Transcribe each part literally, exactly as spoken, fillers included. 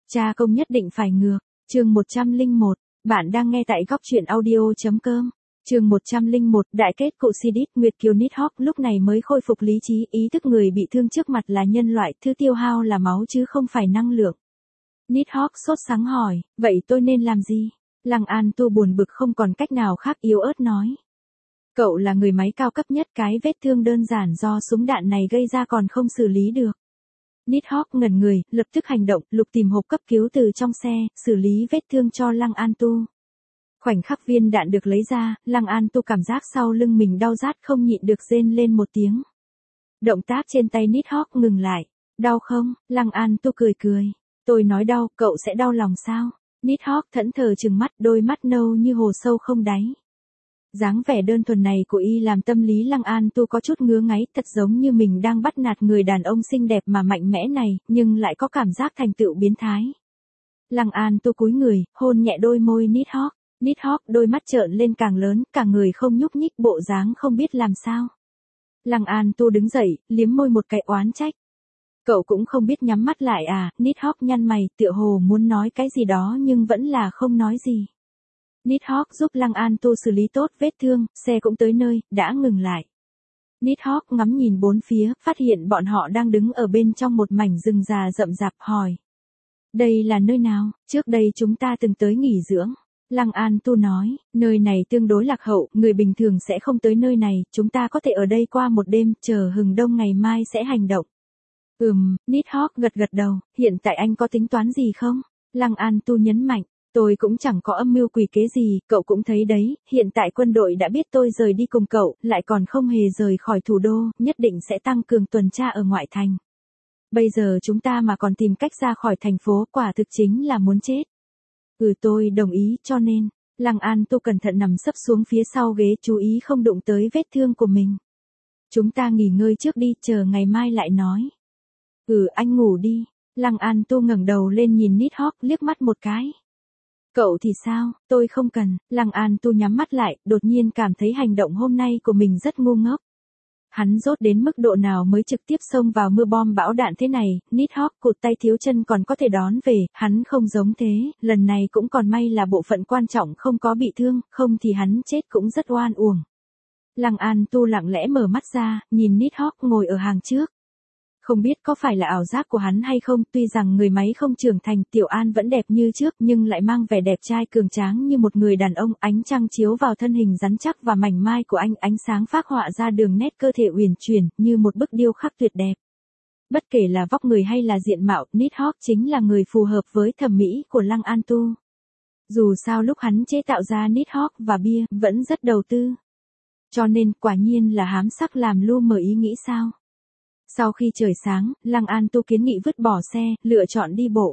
Cha công nhất định phải ngược. Chương một trăm lẻ một. Bạn đang nghe tại góc truyện audio.com. Chương một trăm lẻ một. Đại kết cụ Sidit. Nguyệt Kiều Nidhogg lúc này mới khôi phục lý trí, ý thức người bị thương trước mặt là nhân loại, thứ tiêu hao là máu chứ không phải năng lượng. Nidhogg sốt sắng hỏi, vậy tôi nên làm gì? Lăng An Tu buồn bực không còn cách nào khác, yếu ớt nói. Cậu là người máy cao cấp nhất, cái vết thương đơn giản do súng đạn này gây ra còn không xử lý được. Nidhogg ngẩn người, lập tức hành động, lục tìm hộp cấp cứu từ trong xe, xử lý vết thương cho Lăng An Tu. Khoảnh khắc viên đạn được lấy ra, Lăng An Tu cảm giác sau lưng mình đau rát không nhịn được rên lên một tiếng. Động tác trên tay Nidhogg ngừng lại. Đau không? Lăng An Tu cười cười. Tôi nói đau, cậu sẽ đau lòng sao? Nidhogg thẫn thờ trừng mắt, đôi mắt nâu như hồ sâu không đáy. Dáng vẻ đơn thuần này của y làm tâm lý Lăng An Tu có chút ngứa ngáy, thật giống như mình đang bắt nạt người đàn ông xinh đẹp mà mạnh mẽ này, nhưng lại có cảm giác thành tựu biến thái. Lăng An Tu cúi người, hôn nhẹ đôi môi Nidhogg. Nidhogg đôi mắt trợn lên càng lớn, cả người không nhúc nhích, bộ dáng không biết làm sao. Lăng An Tu đứng dậy, liếm môi một cái oán trách. Cậu cũng không biết nhắm mắt lại à? Nidhogg nhăn mày, tựa hồ muốn nói cái gì đó nhưng vẫn là không nói gì. Nidhogg giúp Lăng An Tu xử lý tốt vết thương, xe cũng tới nơi, đã ngừng lại. Nidhogg ngắm nhìn bốn phía, phát hiện bọn họ đang đứng ở bên trong một mảnh rừng già rậm rạp, hỏi. Đây là nơi nào? Trước đây chúng ta từng tới nghỉ dưỡng. Lăng An Tu nói, nơi này tương đối lạc hậu, người bình thường sẽ không tới nơi này, chúng ta có thể ở đây qua một đêm, chờ hừng đông ngày mai sẽ hành động. Ừm, Nidhogg gật gật đầu, hiện tại anh có tính toán gì không? Lăng An Tu nhấn mạnh, tôi cũng chẳng có âm mưu quỷ kế gì, cậu cũng thấy đấy, hiện tại quân đội đã biết tôi rời đi cùng cậu, lại còn không hề rời khỏi thủ đô, nhất định sẽ tăng cường tuần tra ở ngoại thành. Bây giờ chúng ta mà còn tìm cách ra khỏi thành phố, quả thực chính là muốn chết. Ừ, tôi đồng ý, cho nên, Lăng An Tu cẩn thận nằm sấp xuống phía sau ghế, chú ý không đụng tới vết thương của mình. Chúng ta nghỉ ngơi trước đi, chờ ngày mai lại nói. Ừ, anh ngủ đi. Lăng An Tu ngẩng đầu lên nhìn Nidhogg liếc mắt một cái. Cậu thì sao? Tôi không cần. Lăng An Tu nhắm mắt lại, đột nhiên cảm thấy hành động hôm nay của mình rất ngu ngốc. Hắn dốt đến mức độ nào mới trực tiếp xông vào mưa bom bão đạn thế này? Nidhogg cụt tay thiếu chân còn có thể đón về, hắn không giống thế, lần này cũng còn may là bộ phận quan trọng không có bị thương, không thì hắn chết cũng rất oan uổng. Lăng An Tu lặng lẽ mở mắt ra, nhìn Nidhogg ngồi ở hàng trước. Không biết có phải là ảo giác của hắn hay không, tuy rằng người máy không trưởng thành, Tiểu An vẫn đẹp như trước nhưng lại mang vẻ đẹp trai cường tráng như một người đàn ông, ánh trăng chiếu vào thân hình rắn chắc và mảnh mai của anh, ánh sáng phác họa ra đường nét cơ thể uyển chuyển, như một bức điêu khắc tuyệt đẹp. Bất kể là vóc người hay là diện mạo, Nidhogg chính là người phù hợp với thẩm mỹ của Lăng An Tu. Dù sao lúc hắn chế tạo ra Nidhogg và bia, vẫn rất đầu tư. Cho nên, quả nhiên là hám sắc làm lu mờ ý nghĩ sao. Sau khi trời sáng, Lăng An Tu kiến nghị vứt bỏ xe, lựa chọn đi bộ.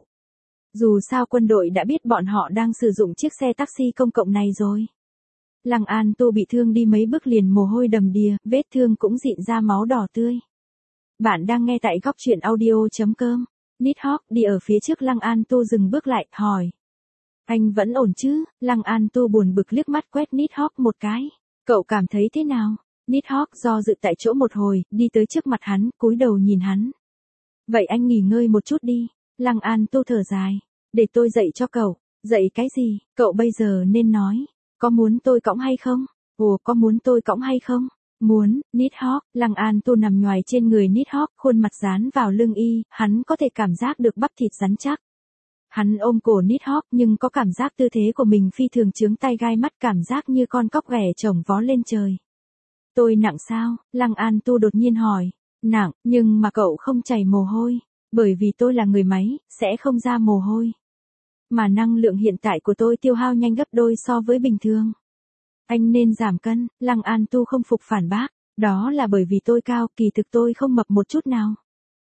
Dù sao quân đội đã biết bọn họ đang sử dụng chiếc xe taxi công cộng này rồi. Lăng An Tu bị thương đi mấy bước liền mồ hôi đầm đìa, vết thương cũng rịn ra máu đỏ tươi. Bạn đang nghe tại góc truyện audio.com. Nidhogg đi ở phía trước Lăng An Tu dừng bước lại, hỏi. Anh vẫn ổn chứ? Lăng An Tu buồn bực liếc mắt quét Nidhogg một cái. Cậu cảm thấy thế nào? Nidhogg do dự tại chỗ một hồi, đi tới trước mặt hắn, cúi đầu nhìn hắn. Vậy anh nghỉ ngơi một chút đi. Lăng An Tu thở dài. Để tôi dạy cho cậu. Dạy cái gì? Cậu bây giờ nên nói. Có muốn tôi cõng hay không? Ồ, có muốn tôi cõng hay không? Muốn. Nidhogg. Lăng An Tu nằm nhoài trên người Nidhogg, khuôn mặt dán vào lưng y, hắn có thể cảm giác được bắp thịt rắn chắc. Hắn ôm cổ Nidhogg nhưng có cảm giác tư thế của mình phi thường chướng tai gai mắt, cảm giác như con cóc ghẻ chồng vó lên trời. Tôi nặng sao? Lăng An Tu đột nhiên hỏi. Nặng, nhưng mà cậu không chảy mồ hôi. Bởi vì tôi là người máy, sẽ không ra mồ hôi. Mà năng lượng hiện tại của tôi tiêu hao nhanh gấp đôi so với bình thường. Anh nên giảm cân. Lăng An Tu không phục phản bác. Đó là bởi vì tôi cao, kỳ thực tôi không mập một chút nào.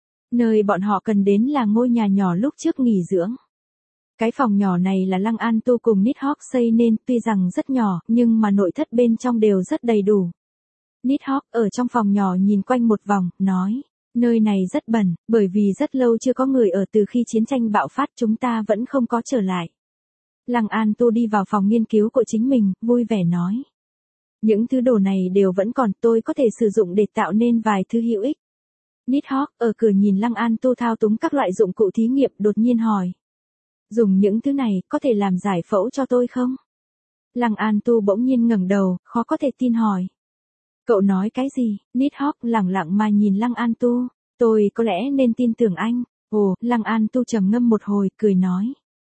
Nơi bọn họ cần đến là ngôi nhà nhỏ lúc trước nghỉ dưỡng. Cái phòng nhỏ này là Lăng An Tu cùng Nidhogg xây nên, tuy rằng rất nhỏ, nhưng mà nội thất bên trong đều rất đầy đủ. Nidhogg ở trong phòng nhỏ nhìn quanh một vòng, nói, nơi này rất bẩn, bởi vì rất lâu chưa có người ở, từ khi chiến tranh bạo phát chúng ta vẫn không có trở lại. Lăng An Tu đi vào phòng nghiên cứu của chính mình, vui vẻ nói. Những thứ đồ này đều vẫn còn, tôi có thể sử dụng để tạo nên vài thứ hữu ích. Nidhogg ở cửa nhìn Lăng An Tu thao túng các loại dụng cụ thí nghiệm, đột nhiên hỏi. Dùng những thứ này có thể làm giải phẫu cho tôi không? Lăng An Tu bỗng nhiên ngẩng đầu, khó có thể tin hỏi. Cậu nói cái gì? Nidhogg lẳng lặng mà nhìn Lăng An Tu. Tôi có lẽ nên tin tưởng anh. Ồ, Lăng An Tu trầm ngâm một hồi, cười nói.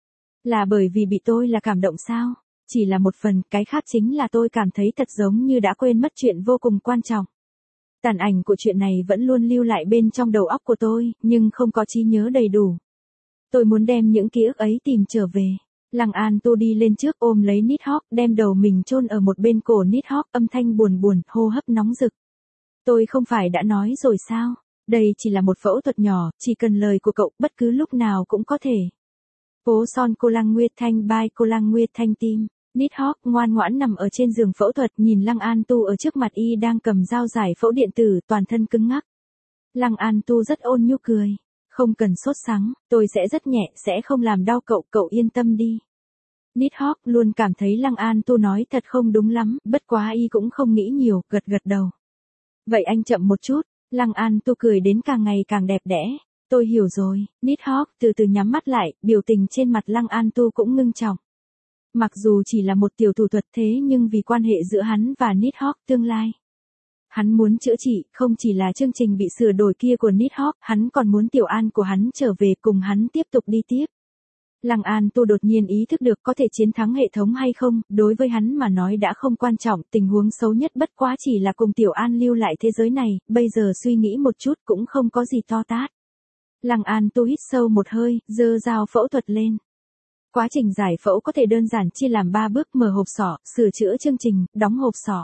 Là bởi vì bị tôi là cảm động sao? Chỉ là một phần, cái khác chính là tôi cảm thấy thật giống như đã quên mất chuyện vô cùng quan trọng. Tàn ảnh của chuyện này vẫn luôn lưu lại bên trong đầu óc của tôi, nhưng không có trí nhớ đầy đủ. Tôi muốn đem những ký ức ấy tìm trở về. Lăng An Tu đi lên trước ôm lấy Nidhogg, đem đầu mình chôn ở một bên cổ Nidhogg, âm thanh buồn buồn, hô hấp nóng rực. Tôi không phải đã nói rồi sao? Đây chỉ là một phẫu thuật nhỏ, chỉ cần lời của cậu, bất cứ lúc nào cũng có thể. Phố Son Cô Lăng Nguyệt Thanh Bai Cô Lăng Nguyệt Thanh Tim. Nidhogg ngoan ngoãn nằm ở trên giường phẫu thuật, nhìn Lăng An Tu ở trước mặt y đang cầm dao giải phẫu điện tử, toàn thân cứng ngắc. Lăng An Tu rất ôn nhu cười. Không cần sốt sắng, tôi sẽ rất nhẹ, sẽ không làm đau cậu, cậu yên tâm đi. Nidhogg luôn cảm thấy Lăng An Tu nói thật không đúng lắm, bất quá y cũng không nghĩ nhiều, gật gật đầu. Vậy anh chậm một chút. Lăng An Tu cười đến càng ngày càng đẹp đẽ. Tôi hiểu rồi. Nidhogg từ từ nhắm mắt lại, biểu tình trên mặt Lăng An Tu cũng ngưng trọng. Mặc dù chỉ là một tiểu thủ thuật thế nhưng vì quan hệ giữa hắn và Nidhogg tương lai. Hắn muốn chữa trị, không chỉ là chương trình bị sửa đổi kia của Nidhogg, hắn còn muốn Tiểu An của hắn trở về cùng hắn tiếp tục đi tiếp. Lăng An Tu đột nhiên ý thức được có thể chiến thắng hệ thống hay không, đối với hắn mà nói đã không quan trọng, tình huống xấu nhất bất quá chỉ là cùng Tiểu An lưu lại thế giới này, bây giờ suy nghĩ một chút cũng không có gì to tát. Lăng An Tu hít sâu một hơi, giơ dao phẫu thuật lên. Quá trình giải phẫu có thể đơn giản chia làm ba bước: mở hộp sọ, sửa chữa chương trình, đóng hộp sọ.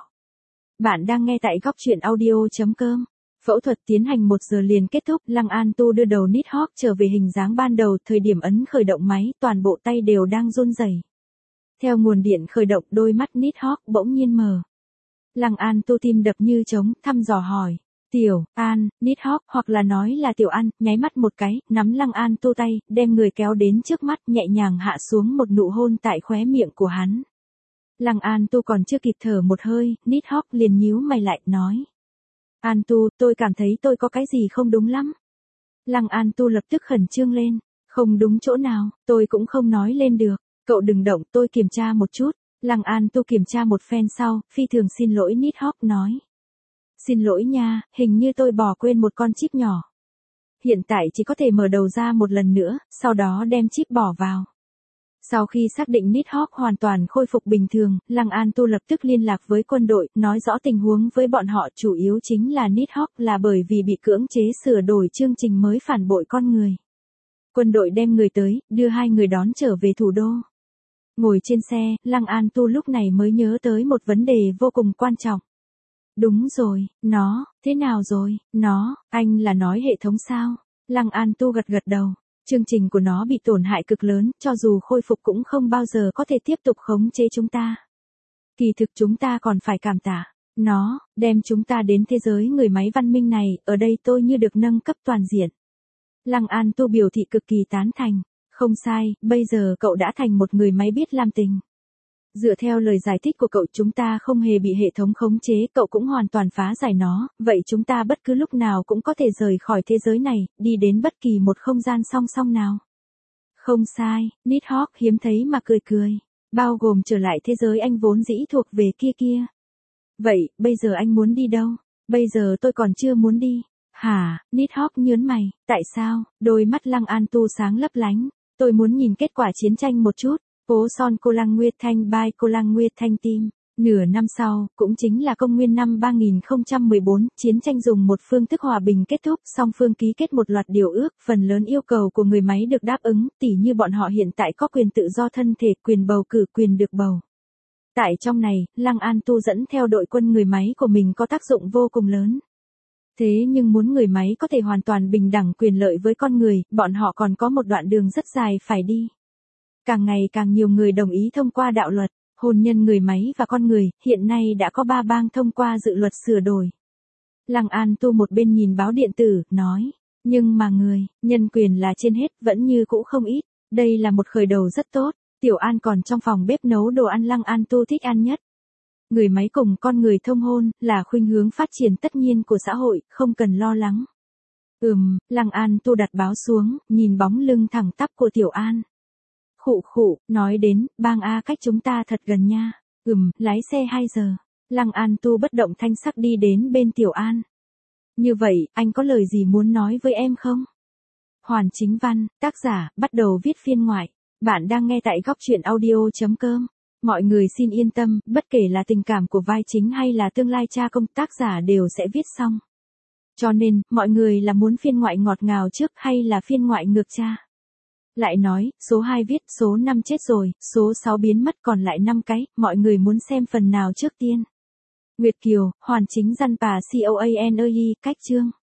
Bạn đang nghe tại góc truyện audio chấm com. Phẫu thuật tiến hành một giờ liền kết thúc, Lăng An Tu đưa đầu Nidhogg trở về hình dáng ban đầu, thời điểm ấn khởi động máy, toàn bộ tay đều đang run rẩy. Theo nguồn điện khởi động, đôi mắt Nidhogg bỗng nhiên mở. Lăng An Tu tim đập như trống, thăm dò hỏi. Tiểu An, Nidhogg, hoặc là nói là Tiểu An, nháy mắt một cái, nắm Lăng An Tu tay, đem người kéo đến trước mắt, nhẹ nhàng hạ xuống một nụ hôn tại khóe miệng của hắn. Lăng An Tu còn chưa kịp thở một hơi, Nidhogg liền nhíu mày lại, nói. An Tu, tôi cảm thấy tôi có cái gì không đúng lắm. Lăng An Tu lập tức khẩn trương lên. Không đúng chỗ nào, tôi cũng không nói lên được. Cậu đừng động, tôi kiểm tra một chút. Lăng An Tu kiểm tra một phen sau, phi thường xin lỗi Nidhogg nói. Xin lỗi nha, hình như tôi bỏ quên một con chip nhỏ. Hiện tại chỉ có thể mở đầu ra một lần nữa, sau đó đem chip bỏ vào. Sau khi xác định Nidhogg hoàn toàn khôi phục bình thường, Lăng An Tu lập tức liên lạc với quân đội, nói rõ tình huống với bọn họ, chủ yếu chính là Nidhogg là bởi vì bị cưỡng chế sửa đổi chương trình mới phản bội con người. Quân đội đem người tới, đưa hai người đón trở về thủ đô. Ngồi trên xe, Lăng An Tu lúc này mới nhớ tới một vấn đề vô cùng quan trọng. Đúng rồi, nó, thế nào rồi, nó, anh là nói hệ thống sao? Lăng An Tu gật gật đầu. Chương trình của nó bị tổn hại cực lớn, cho dù khôi phục cũng không bao giờ có thể tiếp tục khống chế chúng ta. Kỳ thực chúng ta còn phải cảm tạ nó, đem chúng ta đến thế giới người máy văn minh này, ở đây tôi như được nâng cấp toàn diện. Lăng An Tu biểu thị cực kỳ tán thành. Không sai, bây giờ cậu đã thành một người máy biết làm tình. Dựa theo lời giải thích của cậu, chúng ta không hề bị hệ thống khống chế, cậu cũng hoàn toàn phá giải nó, vậy chúng ta bất cứ lúc nào cũng có thể rời khỏi thế giới này, đi đến bất kỳ một không gian song song nào. Không sai, Nidhogg hiếm thấy mà cười cười, bao gồm trở lại thế giới anh vốn dĩ thuộc về kia kia. Vậy, bây giờ anh muốn đi đâu? Bây giờ tôi còn chưa muốn đi. Hả? Nidhogg nhớn mày, tại sao? Đôi mắt Lăng An Tu sáng lấp lánh. Tôi muốn nhìn kết quả chiến tranh một chút. Phố Son Cô Lăng Nguyệt Thanh Bai Cô Lăng Nguyệt Thanh Tim. Nửa năm sau, cũng chính là công nguyên năm ba nghìn không trăm mười bốn, chiến tranh dùng một phương thức hòa bình kết thúc, song phương ký kết một loạt điều ước, phần lớn yêu cầu của người máy được đáp ứng, tỉ như bọn họ hiện tại có quyền tự do thân thể, quyền bầu cử, quyền được bầu. Tại trong này, Lăng An Tu dẫn theo đội quân người máy của mình có tác dụng vô cùng lớn. Thế nhưng muốn người máy có thể hoàn toàn bình đẳng quyền lợi với con người, bọn họ còn có một đoạn đường rất dài phải đi. Càng ngày càng nhiều người đồng ý thông qua đạo luật, hôn nhân người máy và con người, hiện nay đã có ba bang thông qua dự luật sửa đổi. Lăng An Tu một bên nhìn báo điện tử, nói, nhưng mà người, nhân quyền là trên hết, vẫn như cũ không ít, đây là một khởi đầu rất tốt. Tiểu An còn trong phòng bếp nấu đồ ăn Lăng An Tu thích ăn nhất. Người máy cùng con người thông hôn, là khuynh hướng phát triển tất nhiên của xã hội, không cần lo lắng. Ừm, Lăng An Tu đặt báo xuống, nhìn bóng lưng thẳng tắp của Tiểu An. Khụ khụ, nói đến, bang A cách chúng ta thật gần nha. Ừm, lái xe hai giờ. Lăng An Tu bất động thanh sắc đi đến bên Tiểu An. Như vậy, anh có lời gì muốn nói với em không? Hoàn Chính Văn, tác giả, bắt đầu viết phiên ngoại. Bạn đang nghe tại góc truyện audio.com. Mọi người xin yên tâm, bất kể là tình cảm của vai chính hay là tương lai cha công, tác giả đều sẽ viết xong. Cho nên, mọi người là muốn phiên ngoại ngọt ngào trước hay là phiên ngoại ngược cha? Lại nói, số hai viết, số năm chết rồi, số sáu biến mất còn lại năm cái, mọi người muốn xem phần nào trước tiên? Nguyệt Kiều, Hoàn Chính Văn và COANEI, cách chương.